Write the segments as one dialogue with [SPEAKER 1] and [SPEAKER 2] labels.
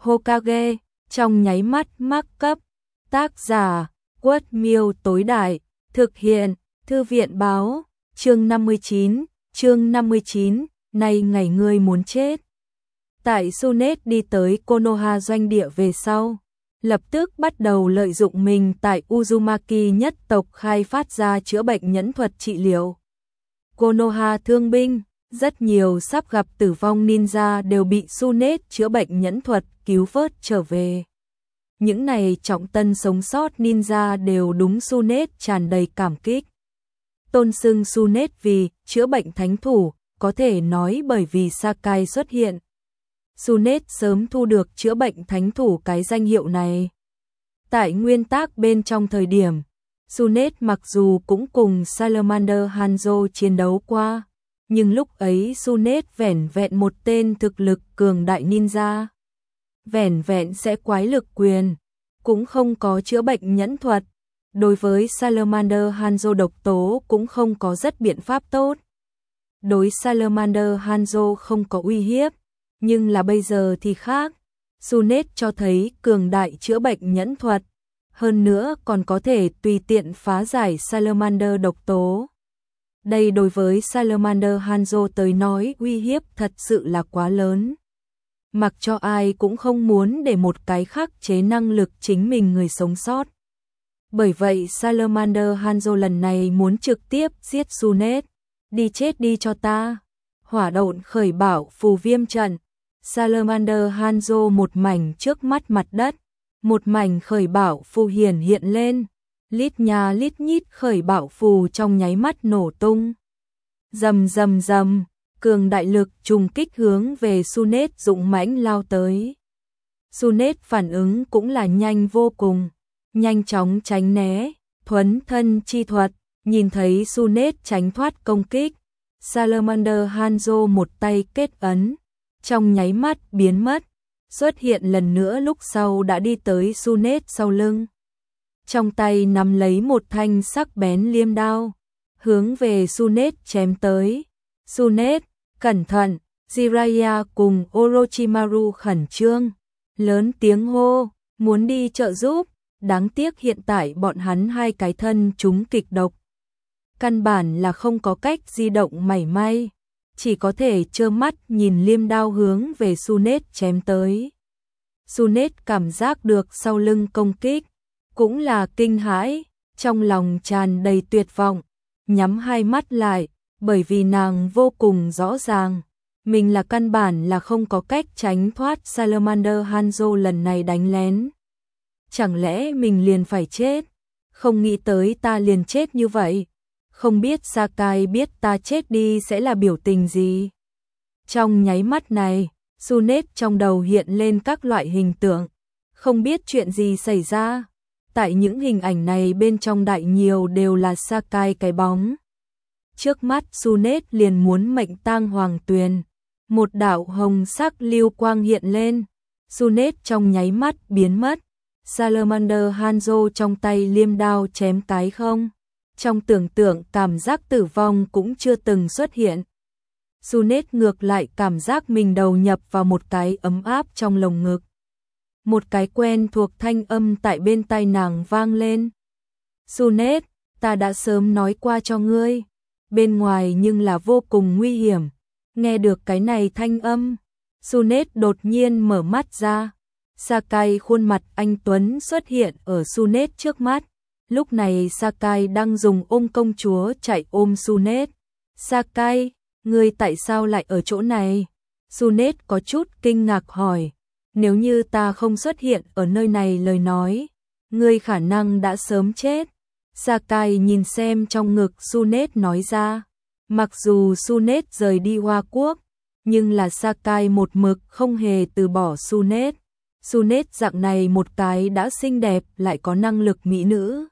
[SPEAKER 1] Hokage, trong nháy mắt mắc cấp. Tác giả, Quất Miêu tối đại, thực hiện, Thư viện báo, chương 59, này ngày ngươi muốn chết. Tại Tsunade đi tới Konoha doanh địa về sau, lập tức bắt đầu lợi dụng mình tại Uzumaki nhất tộc khai phát ra chữa bệnh nhẫn thuật trị liệu. Konoha thương binh, rất nhiều sắp gặp tử vong ninja đều bị Tsunade chữa bệnh nhẫn thuật cứu vớt trở về. Những này trọng tân sống sót ninja đều đúng Tsunade tràn đầy cảm kích. Tôn xưng Tsunade vì chữa bệnh thánh thủ, có thể nói bởi vì Sakai xuất hiện. Tsunade sớm thu được chữa bệnh thánh thủ cái danh hiệu này. Tại nguyên tác bên trong thời điểm, Tsunade mặc dù cũng cùng Salamander Hanzo chiến đấu qua, nhưng lúc ấy Tsunade vẻn vẹn một tên thực lực cường đại ninja. Vẻn vẹn sẽ quái lực quyền, cũng không có chữa bệnh nhẫn thuật. Đối với Salamander Hanzo độc tố cũng không có rất biện pháp tốt. Đối Salamander Hanzo không có uy hiếp, nhưng là bây giờ thì khác. Tsunade cho thấy cường đại chữa bệnh nhẫn thuật, hơn nữa còn có thể tùy tiện phá giải Salamander độc tố. Đây đối với Salamander Hanzo tới nói uy hiếp thật sự là quá lớn. Mặc cho ai cũng không muốn để một cái khắc chế năng lực chính mình người sống sót. Bởi vậy Salamander Hanzo lần này muốn trực tiếp giết Tsunade. Đi chết đi cho ta. Hỏa độn khởi bảo phù viêm trận. Salamander Hanzo một mảnh trước mắt mặt đất. Một mảnh khởi bảo phù hiện lên. Lít nhà lít nhít khởi bảo phù trong nháy mắt nổ tung. Rầm rầm rầm. Cường đại lực trùng kích hướng về Tsunade dũng mãnh lao tới. Tsunade phản ứng cũng là nhanh vô cùng. Nhanh chóng tránh né, thuấn thân chi thuật, nhìn thấy Tsunade tránh thoát công kích. Salamander Hanzo một tay kết ấn, trong nháy mắt biến mất, xuất hiện lần nữa lúc sau đã đi tới Tsunade sau lưng. Trong tay nắm lấy một thanh sắc bén liêm đao, hướng về Tsunade chém tới. Tsunade, cẩn thận, Jiraiya cùng Orochimaru khẩn trương, lớn tiếng hô, muốn đi trợ giúp. Đáng tiếc hiện tại bọn hắn hai cái thân chúng kịch độc. Căn bản là không có cách di động mảy may, chỉ có thể trơ mắt nhìn liêm đao hướng về Tsunade chém tới. Tsunade cảm giác được sau lưng công kích, cũng là kinh hãi, trong lòng tràn đầy tuyệt vọng, nhắm hai mắt lại, bởi vì nàng vô cùng rõ ràng, mình là căn bản là không có cách tránh thoát Salamander Hanzo lần này đánh lén. Chẳng lẽ mình liền phải chết? Không nghĩ tới ta liền chết như vậy. Không biết Sakai biết ta chết đi sẽ là biểu tình gì? Trong nháy mắt này, Tsunade trong đầu hiện lên các loại hình tượng. Không biết chuyện gì xảy ra. Tại những hình ảnh này bên trong đại nhiều đều là Sakai cái bóng. Trước mắt Tsunade liền muốn mệnh tang hoàng tuyền. Một đạo hồng sắc lưu quang hiện lên. Tsunade trong nháy mắt biến mất. Salamander Hanzo trong tay liêm đao chém cái không. Trong tưởng tượng cảm giác tử vong cũng chưa từng xuất hiện. Tsunade ngược lại cảm giác mình đầu nhập vào một cái ấm áp trong lồng ngực. Một cái quen thuộc thanh âm tại bên tai nàng vang lên. Tsunade, ta đã sớm nói qua cho ngươi. Bên ngoài nhưng là vô cùng nguy hiểm. Nghe được cái này thanh âm, Tsunade đột nhiên mở mắt ra. Sakai khuôn mặt anh tuấn xuất hiện ở Tsunade trước mắt. Lúc này Sakai đang dùng ôm công chúa chạy ôm Tsunade. Sakai, ngươi tại sao lại ở chỗ này? Tsunade có chút kinh ngạc hỏi. Nếu như ta không xuất hiện ở nơi này lời nói, ngươi khả năng đã sớm chết. Sakai nhìn xem trong ngực Tsunade nói ra. Mặc dù Tsunade rời đi Hoa Quốc, nhưng là Sakai một mực không hề từ bỏ Tsunade. Tsunade dạng này một cái đã xinh đẹp lại có năng lực mỹ nữ.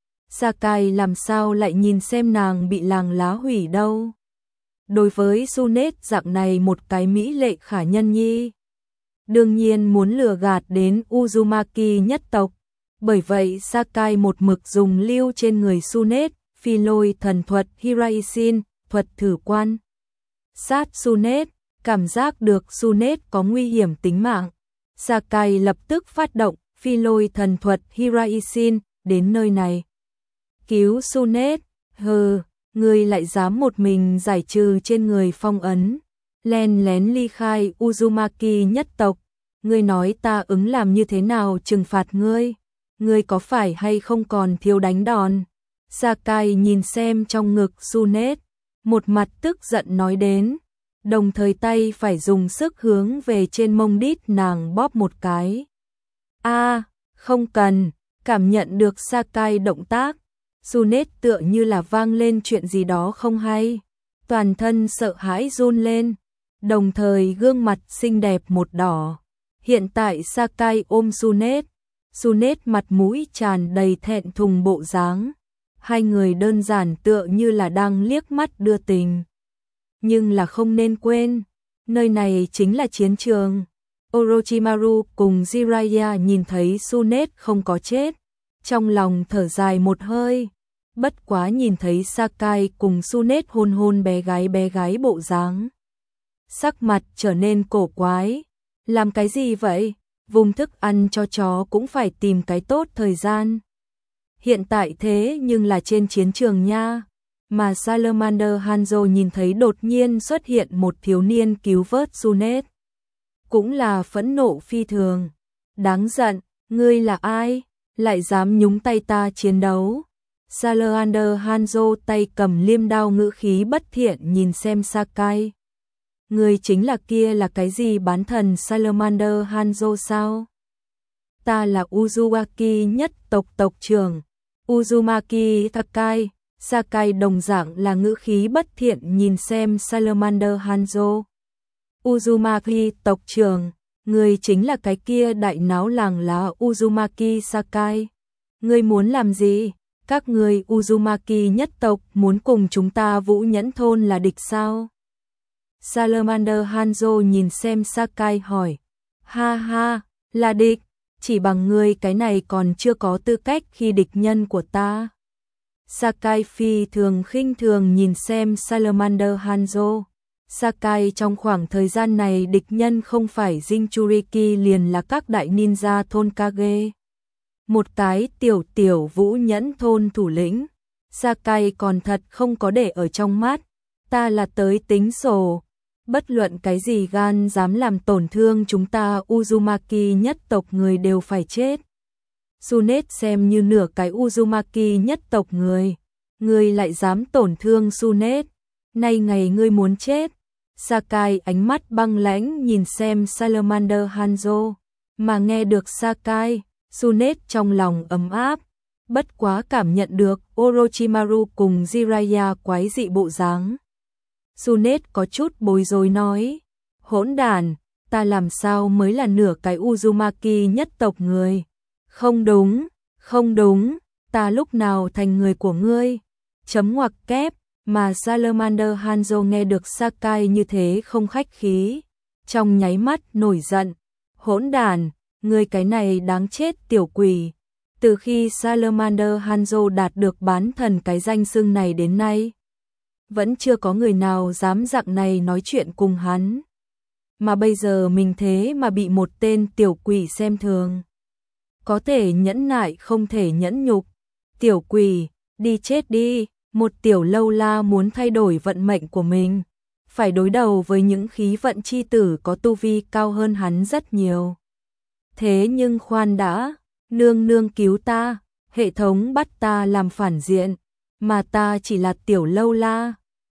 [SPEAKER 1] Sakai làm sao lại nhìn xem nàng bị làng lá hủy đâu. Đối với Tsunade dạng này một cái mỹ lệ khả nhân nhi, đương nhiên muốn lừa gạt đến Uzumaki nhất tộc. Bởi vậy Sakai một mực dùng lưu trên người Tsunade, phi lôi thần thuật Hiraisin, thuật thử quan. Sát Tsunade, cảm giác được Tsunade có nguy hiểm tính mạng. Sakai lập tức phát động phi lôi thần thuật Hiraisin đến nơi này. Cứu Sunet, hừ, ngươi lại dám một mình giải trừ trên người phong ấn, len lén ly khai Uzumaki nhất tộc, ngươi nói ta ứng làm như thế nào trừng phạt ngươi, ngươi có phải hay không còn thiếu đánh đòn. Sakai nhìn xem trong ngực Sunet, một mặt tức giận nói đến, đồng thời tay phải dùng sức hướng về trên mông đít nàng bóp một cái. Không cần, cảm nhận được Sakai động tác, Sunet tựa như là vang lên chuyện gì đó không hay, toàn thân sợ hãi run lên, đồng thời gương mặt xinh đẹp một đỏ. Hiện tại Sakai ôm Sunet mặt mũi tràn đầy thẹn thùng bộ dáng, hai người đơn giản tựa như là đang liếc mắt đưa tình. Nhưng là không nên quên, nơi này chính là chiến trường. Orochimaru cùng Jiraiya nhìn thấy Sunet không có chết, trong lòng thở dài một hơi, bất quá nhìn thấy Sakai cùng Sunet hôn hôn bé gái bộ dáng, sắc mặt trở nên cổ quái. Làm cái gì vậy? Vùng thức ăn cho chó cũng phải tìm cái tốt thời gian. Hiện tại thế nhưng là trên chiến trường nha. Mà Salamander Hanzo nhìn thấy đột nhiên xuất hiện một thiếu niên cứu vớt Sunet, cũng là phẫn nộ phi thường. Đáng giận, ngươi là ai? Lại dám nhúng tay ta chiến đấu? Salamander Hanzo tay cầm liêm đao ngữ khí bất thiện nhìn xem Sakai. Ngươi chính là kia là cái gì bán thần Salamander Hanzo sao? Ta là Uzumaki nhất tộc tộc trưởng, Uzumaki Sakai. Sakai đồng dạng là ngữ khí bất thiện nhìn xem Salamander Hanzo. Uzumaki tộc trưởng, người chính là cái kia đại náo làng lá Uzumaki Sakai. Ngươi muốn làm gì? Các người Uzumaki nhất tộc muốn cùng chúng ta Vũ Nhẫn thôn là địch sao? Salamander Hanzo nhìn xem Sakai hỏi. Ha ha, là địch, chỉ bằng ngươi cái này còn chưa có tư cách khi địch nhân của ta. Sakai phi thường khinh thường nhìn xem Salamander Hanzo. Sakai trong khoảng thời gian này địch nhân không phải Jinchuriki liền là các đại ninja thôn Kage. Một cái tiểu Vũ Nhẫn thôn thủ lĩnh. Sakai còn thật không có để ở trong mắt. Ta là tới tính sổ. Bất luận cái gì gan dám làm tổn thương chúng ta Uzumaki nhất tộc người đều phải chết. Sunet xem như nửa cái Uzumaki nhất tộc người. Ngươi lại dám tổn thương Sunet. Nay ngày ngươi muốn chết. Sakai ánh mắt băng lãnh nhìn xem Salamander Hanzo. Mà nghe được Sakai, Sunet trong lòng ấm áp. Bất quá cảm nhận được Orochimaru cùng Jiraiya quái dị bộ dáng. Sunet có chút bối rối nói. Hỗn đản, ta làm sao mới là nửa cái Uzumaki nhất tộc người. Không đúng, ta lúc nào thành người của ngươi. Chấm ngoặc kép, mà Salamander Hanzo nghe được Sakai như thế không khách khí. Trong nháy mắt nổi giận. Hỗn đản, ngươi cái này đáng chết tiểu quỷ. Từ khi Salamander Hanzo đạt được bán thần cái danh xưng này đến nay, vẫn chưa có người nào dám dạng này nói chuyện cùng hắn. Mà bây giờ mình thế mà bị một tên tiểu quỷ xem thường. Có thể nhẫn nại không thể nhẫn nhục. Tiểu quỷ, đi chết đi. Một tiểu lâu la muốn thay đổi vận mệnh của mình, phải đối đầu với những khí vận chi tử có tu vi cao hơn hắn rất nhiều. Thế nhưng khoan đã, nương cứu ta, hệ thống bắt ta làm phản diện, mà ta chỉ là tiểu lâu la.